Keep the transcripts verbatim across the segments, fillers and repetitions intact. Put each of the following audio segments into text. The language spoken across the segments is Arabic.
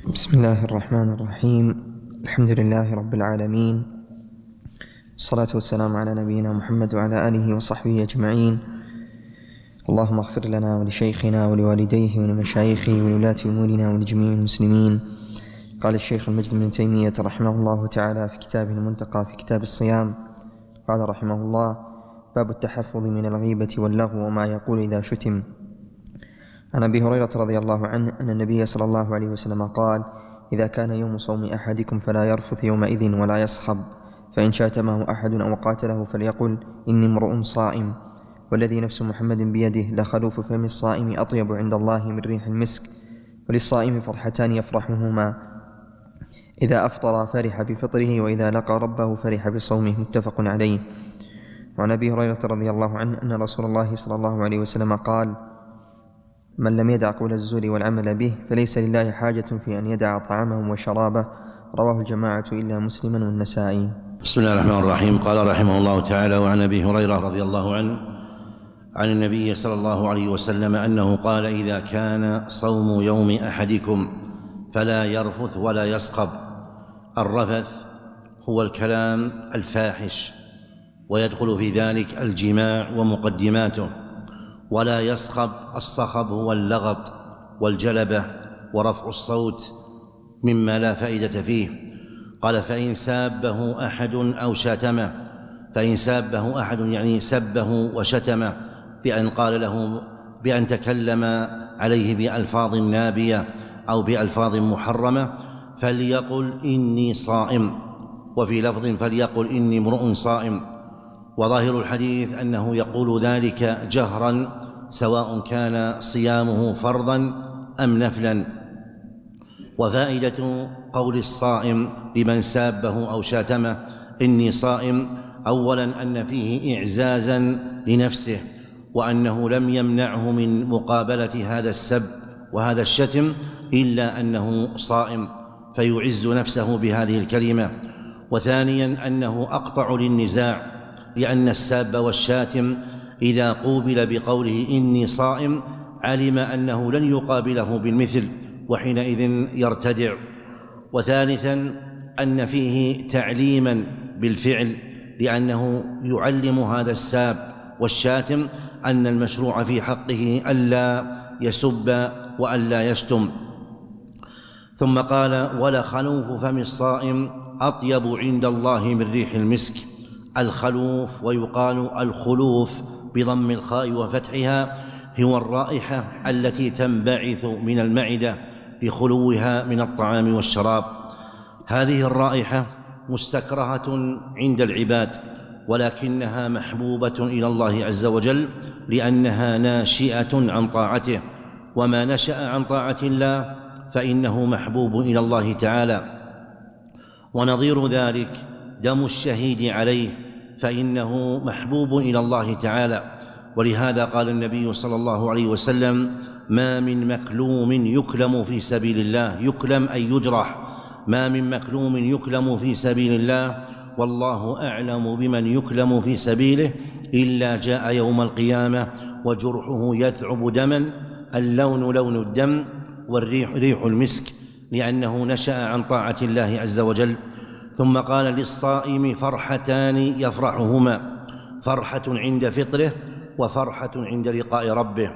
بسم الله الرحمن الرحيم. الحمد لله رب العالمين، الصلاة والسلام على نبينا محمد وعلى آله وصحبه أجمعين. اللهم اغفر لنا ولشيخنا ولوالديه ولمشايخه ولولاة أمورنا ولجميع المسلمين. قال الشيخ المجد بن تيمية رحمه الله تعالى في كتابه المنتقى في كتاب الصيام، قال رحمه الله: باب التحفظ من الغيبة واللغو وما يقول إذا شتم. عن أبي هريرة رضي الله عنه أن النبي صلى الله عليه وسلم قال: إذا كان يوم صوم أحدكم فلا يرفث يومئذ ولا يصخب، فإن شاتمه أحد أو قاتله فليقل إني امرؤ صائم، والذي نفس محمد بيده لخلوف فم الصائم أطيب عند الله من ريح المسك. وللصائم فرحتان يفرحهما: إذا أفطر فرح بفطره، وإذا لقى ربه فرح بصومه. متفق عليه. وعن أبي هريرة رضي الله عنه أن رسول الله صلى الله عليه وسلم قال: من لم يدع قول الزور والعمل به فليس لله حاجة في أن يدع طعامه وشرابه. رواه الجماعة إلا مسلما والنسائي. بسم الله الرحمن الرحيم. قال رحمه الله تعالى: وعن أبي هريرة رضي الله عنه عن النبي صلى الله عليه وسلم أنه قال: إذا كان صوم يوم أحدكم فلا يرفث ولا يصخب. الرفث هو الكلام الفاحش، ويدخل في ذلك الجماع ومقدماته. ولا يصخب، الصخب هو اللغط والجلبة ورفع الصوت مما لا فائدة فيه. قال: فإن سابه أحد أو شتمه، فإن سابه أحد يعني سبه وشتمه بأن قال له بأن تكلم عليه بألفاظ نابية أو بألفاظ محرمة، فليقل إني صائم، وفي لفظ فليقل إني امرؤ صائم. وظاهر الحديث أنه يقول ذلك جهرا، سواء كان صيامه فرضا أم نفلا. وفائدة قول الصائم لمن سابه أو شاتمه إني صائم: أولا أن فيه إعزازا لنفسه، وأنه لم يمنعه من مقابلة هذا السب وهذا الشتم إلا أنه صائم، فيعز نفسه بهذه الكلمة. وثانيا أنه أقطع للنزاع، لأن الساب والشاتم إذا قوبل بقوله إني صائم علم أنه لن يقابله بالمثل، وحينئذ يرتدع. وثالثا أن فيه تعليما بالفعل، لأنه يعلم هذا الساب والشاتم أن المشروع في حقه ألا يسب وألا يشتم. ثم قال: ولخلوف فم الصائم أطيب عند الله من ريح المسك. الخلوف ويقال الخلوف بضم الخاء وفتحها هو الرائحة التي تنبعث من المعدة لخلوها من الطعام والشراب. هذه الرائحة مستكرهة عند العباد، ولكنها محبوبة إلى الله عز وجل، لأنها ناشئة عن طاعته، وما نشأ عن طاعة الله فإنه محبوب إلى الله تعالى. ونظير ذلك دم الشهيد عليه، فإنه محبوب إلى الله تعالى. ولهذا قال النبي صلى الله عليه وسلم: ما من مكلوم يكلم في سبيل الله، يكلم أي يجرح، ما من مكلوم يكلم في سبيل الله والله أعلم بمن يكلم في سبيله إلا جاء يوم القيامة وجرحه يثعب دما، اللون لون الدم والريح ريح المسك، لأنه نشأ عن طاعة الله عز وجل. ثم قال: للصائم فرحتان يفرحهما: فرحة عند فطره وفرحة عند لقاء ربه.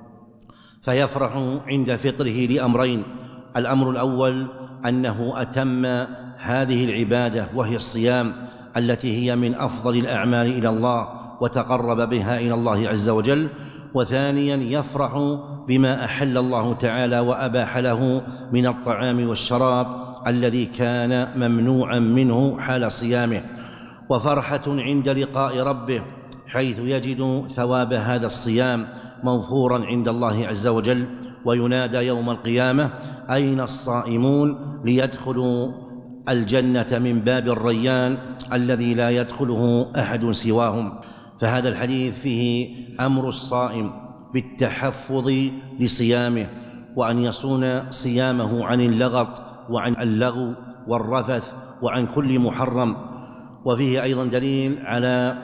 فيفرح عند فطره لأمرين: الأمر الأول أنه أتم هذه العبادة وهي الصيام، التي هي من أفضل الأعمال إلى الله وتقرب بها إلى الله عز وجل. وثانيا يفرح بما أحل الله تعالى وأباح له من الطعام والشراب الذي كان ممنوعا منه حال صيامه. وفرحة عند لقاء ربه، حيث يجد ثواب هذا الصيام موفورا عند الله عز وجل، وينادى يوم القيامة: أين الصائمون؟ ليدخلوا الجنة من باب الريان الذي لا يدخله أحد سواهم. فهذا الحديث فيه أمر الصائم بالتحفظ لصيامه، وأن يصون صيامه عن اللغط وعن اللغو والرفث وعن كل محرم. وفيه أيضا دليل على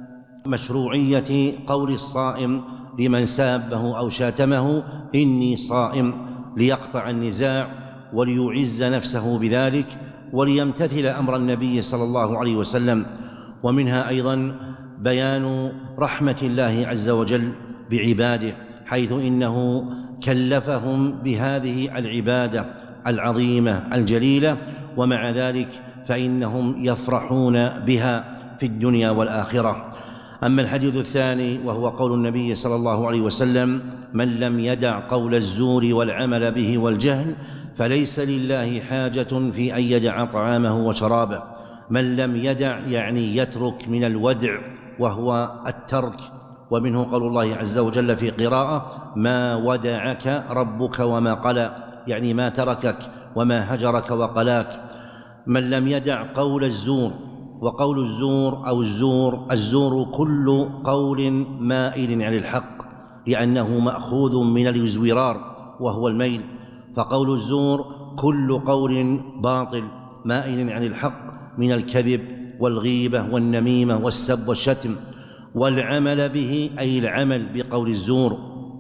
مشروعية قول الصائم لمن سابه أو شاتمه إني صائم، ليقطع النزاع وليعز نفسه بذلك وليمتثل أمر النبي صلى الله عليه وسلم. ومنها أيضا بيان رحمة الله عز وجل بعباده، حيث إنه كلفهم بهذه العبادة العظيمة الجليلة، ومع ذلك فإنهم يفرحون بها في الدنيا والآخرة. أما الحديث الثاني وهو قول النبي صلى الله عليه وسلم: من لم يدع قول الزور والعمل به والجهل فليس لله حاجة في أن يدع طعامه وشرابه. من لم يدع يعني يترك، من الودع وهو الترك، ومنه قول الله عز وجل في قراءة: ما ودعك ربك وما قلى، يعني ما تركك وما هجرك وقلاك. من لم يدع قول الزور، وقول الزور أو الزور الزور كل قول مائل عن الحق، لأنه مأخوذ من الازورار وهو الميل، فقول الزور كل قول باطل مائل عن الحق من الكذب والغيبة والنميمة والسب والشتم. والعمل به أي العمل بقول الزور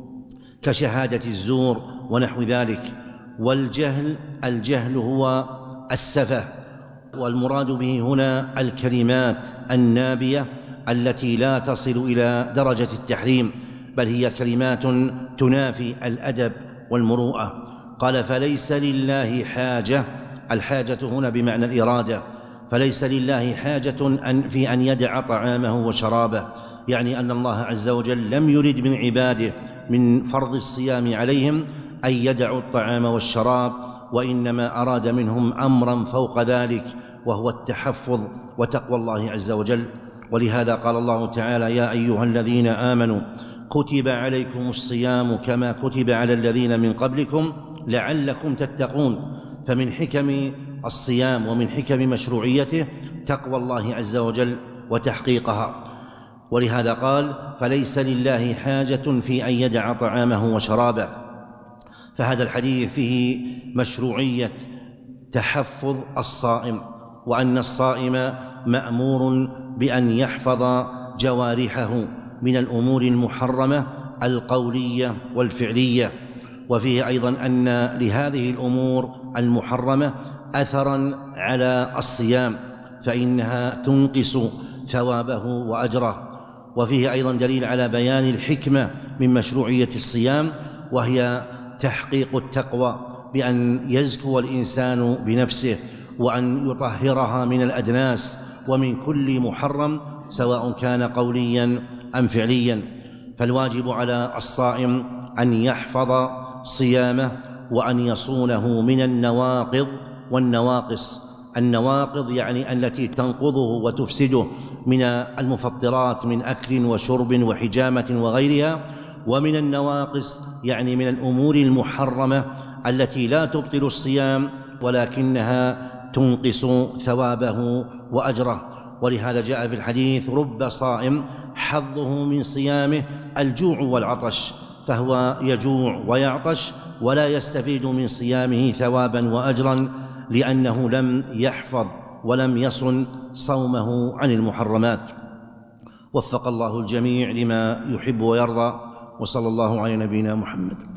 كشهادة الزور ونحو ذلك. والجهل الجهل هو السفه، والمراد به هنا الكلمات النابية التي لا تصل إلى درجة التحريم، بل هي كلمات تنافي الأدب والمروءة. قال: فليس لله حاجة، الحاجة هنا بمعنى الإرادة، فليس لله حاجة في أن يدع طعامه وشرابه، يعني أن الله عز وجل لم يرد من عباده من فرض الصيام عليهم أن يدعوا الطعام والشراب، وإنما أراد منهم أمرا فوق ذلك، وهو التحفظ وتقوى الله عز وجل. ولهذا قال الله تعالى: يا أيها الذين آمنوا كتب عليكم الصيام كما كتب على الذين من قبلكم لعلكم تتقون. فمن حكم الصيام ومن حكم مشروعيته تقوى الله عز وجل وتحقيقها. ولهذا قال: فليس لله حاجة في أن يدع طعامه وشرابه. فهذا الحديث فيه مشروعية تحفظ الصائم، وأن الصائم مأمور بأن يحفظ جوارحه من الأمور المحرمة القولية والفعلية. وفيه أيضا أن لهذه الأمور المحرمة أثرا على الصيام، فإنها تنقص ثوابه وأجره. وفيه أيضا دليل على بيان الحكمة من مشروعية الصيام، وهي تحقيق التقوى، بأن يزكو الإنسان بنفسه وأن يطهرها من الأدناس ومن كل محرم، سواء كان قوليا أم فعليا. فالواجب على الصائم أن يحفظ صيامه وأن يصونه من النواقض والنواقص. النواقض يعني التي تنقضه وتفسده من المفطرات من أكل وشرب وحجامة وغيرها، ومن النواقص يعني من الأمور المحرمة التي لا تبطل الصيام ولكنها تنقص ثوابه وأجره. ولهذا جاء في الحديث: رب صائم حظه من صيامه الجوع والعطش، فهو يجوع ويعطش ولا يستفيد من صيامه ثوابا وأجرا، لأنه لم يحفظ ولم يصن صومه عن المحرمات. وفق الله الجميع لما يحب ويرضى، وصلى الله على نبينا محمد.